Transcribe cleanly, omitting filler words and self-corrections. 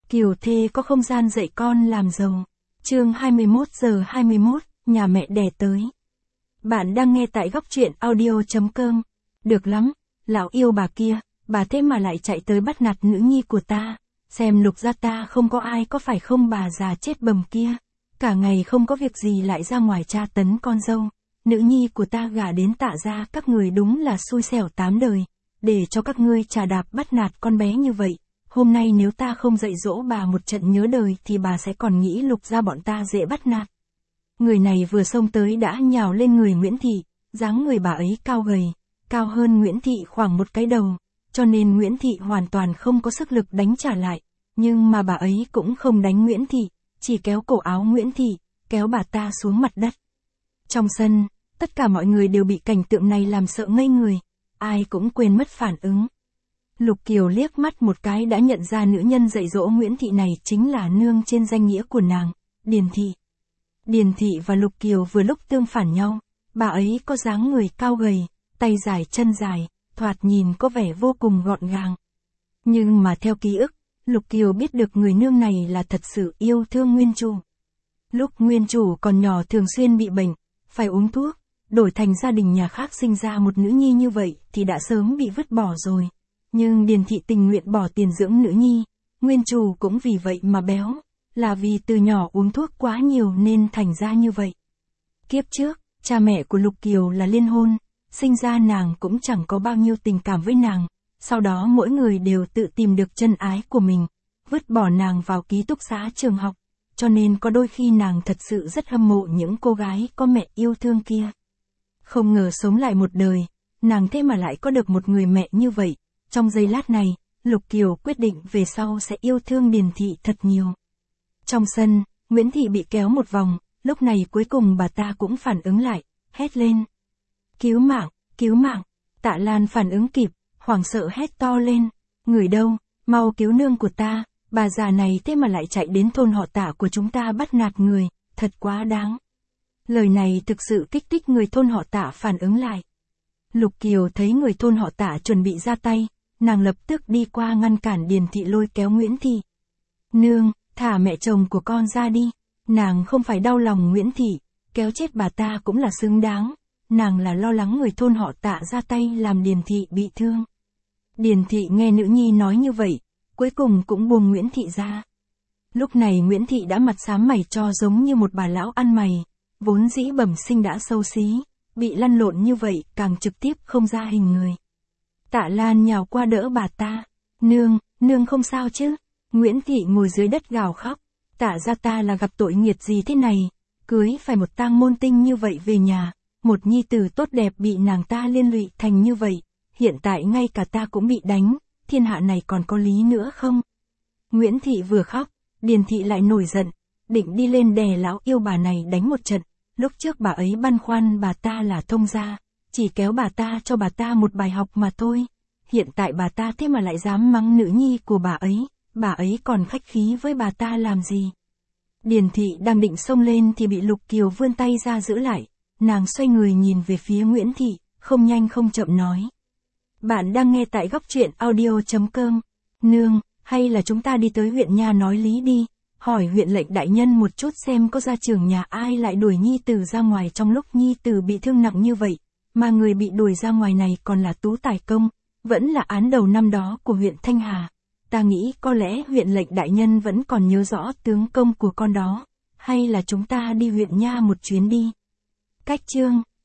Kiều Thê có không gian dạy con làm giàu. Chương 21:21, nhà mẹ đẻ tới. Bạn đang nghe tại góc truyện audio.com. Được lắm, lão yêu bà kia, bà thế mà lại chạy tới bắt nạt nữ nhi của ta. Xem Lục gia ta không có ai có phải không, bà già chết bầm kia. Cả ngày không có việc gì lại ra ngoài tra tấn con dâu. Nữ nhi của ta gả đến Tạ gia, các người đúng là xui xẻo tám đời. Để cho các ngươi chà đạp bắt nạt con bé như vậy. Hôm nay nếu ta không dạy dỗ bà một trận nhớ đời thì bà sẽ còn nghĩ Lục gia bọn ta dễ bắt nạt. Người này vừa xông tới đã nhào lên người Nguyễn Thị, dáng người bà ấy cao gầy, cao hơn Nguyễn Thị khoảng một cái đầu, cho nên Nguyễn Thị hoàn toàn không có sức lực đánh trả lại, nhưng mà bà ấy cũng không đánh Nguyễn Thị, chỉ kéo cổ áo Nguyễn Thị, kéo bà ta xuống mặt đất. Trong sân, tất cả mọi người đều bị cảnh tượng này làm sợ ngây người, ai cũng quên mất phản ứng. Lục Kiều liếc mắt một cái đã nhận ra nữ nhân dạy dỗ Nguyễn Thị này chính là nương trên danh nghĩa của nàng, Điền Thị. Điền Thị và Lục Kiều vừa lúc tương phản nhau, bà ấy có dáng người cao gầy, tay dài chân dài, thoạt nhìn có vẻ vô cùng gọn gàng. Nhưng mà theo ký ức, Lục Kiều biết được người nương này là thật sự yêu thương nguyên chủ. Lúc nguyên chủ còn nhỏ thường xuyên bị bệnh, phải uống thuốc, đổi thành gia đình nhà khác sinh ra một nữ nhi như vậy thì đã sớm bị vứt bỏ rồi. Nhưng Điền Thị tình nguyện bỏ tiền dưỡng nữ nhi, nguyên chủ cũng vì vậy mà béo, là vì từ nhỏ uống thuốc quá nhiều nên thành ra như vậy. Kiếp trước, cha mẹ của Lục Kiều là liên hôn, sinh ra nàng cũng chẳng có bao nhiêu tình cảm với nàng, sau đó mỗi người đều tự tìm được chân ái của mình, vứt bỏ nàng vào ký túc xá trường học, cho nên có đôi khi nàng thật sự rất hâm mộ những cô gái có mẹ yêu thương kia. Không ngờ sống lại một đời, nàng thế mà lại có được một người mẹ như vậy. Trong giây lát này, Lục Kiều quyết định về sau sẽ yêu thương Điền Thị thật nhiều. Trong sân, Nguyễn Thị bị kéo một vòng, lúc này cuối cùng bà ta cũng phản ứng lại, hét lên. Cứu mạng, cứu mạng. Tạ Lan phản ứng kịp, hoảng sợ hét to lên. Người đâu, mau cứu nương của ta, bà già này thế mà lại chạy đến thôn họ Tạ của chúng ta bắt nạt người, thật quá đáng. Lời này thực sự kích thích người thôn họ Tạ phản ứng lại. Lục Kiều thấy người thôn họ Tạ chuẩn bị ra tay, nàng lập tức đi qua ngăn cản Điền Thị lôi kéo Nguyễn Thị. Nương, thả mẹ chồng của con ra đi, nàng không phải đau lòng Nguyễn Thị, kéo chết bà ta cũng là xứng đáng, nàng là lo lắng người thôn họ Tạ ra tay làm Điền Thị bị thương. Điền Thị nghe nữ nhi nói như vậy, cuối cùng cũng buông Nguyễn Thị ra. Lúc này Nguyễn Thị đã mặt xám mày cho giống như một bà lão ăn mày, vốn dĩ bẩm sinh đã xấu xí, bị lăn lộn như vậy càng trực tiếp không ra hình người. Tạ Lan nhào qua đỡ bà ta. Nương không sao chứ? Nguyễn Thị ngồi dưới đất gào khóc. Tạ gia ta là gặp tội nghiệt gì thế này? Cưới phải một tang môn tinh như vậy về nhà, một nhi tử tốt đẹp bị nàng ta liên lụy thành như vậy. Hiện tại ngay cả ta cũng bị đánh, thiên hạ này còn có lý nữa không? Nguyễn Thị vừa khóc, Điền Thị lại nổi giận, định đi lên đè lão yêu bà này đánh một trận. Lúc trước bà ấy băn khoăn bà ta là thông gia, chỉ kéo bà ta cho bà ta một bài học mà thôi. Hiện tại bà ta thế mà lại dám mắng nữ nhi của bà ấy còn khách khí với bà ta làm gì? Điền Thị đang định xông lên thì bị Lục Kiều vươn tay ra giữ lại, nàng xoay người nhìn về phía Nguyễn Thị, không nhanh không chậm nói. Bạn đang nghe tại góc truyện audio.com. Nương, hay là chúng ta đi tới huyện nha nói lý đi, hỏi huyện lệnh đại nhân một chút xem có gia trưởng nhà ai lại đuổi nhi tử ra ngoài trong lúc nhi tử bị thương nặng như vậy, mà người bị đuổi ra ngoài này còn là Tú Tài Công, vẫn là án đầu năm đó của huyện Thanh Hà. Ta nghĩ có lẽ huyện lệnh đại nhân vẫn còn nhớ rõ tướng công của con đó, hay là chúng ta đi huyện nha một chuyến đi. Cách chương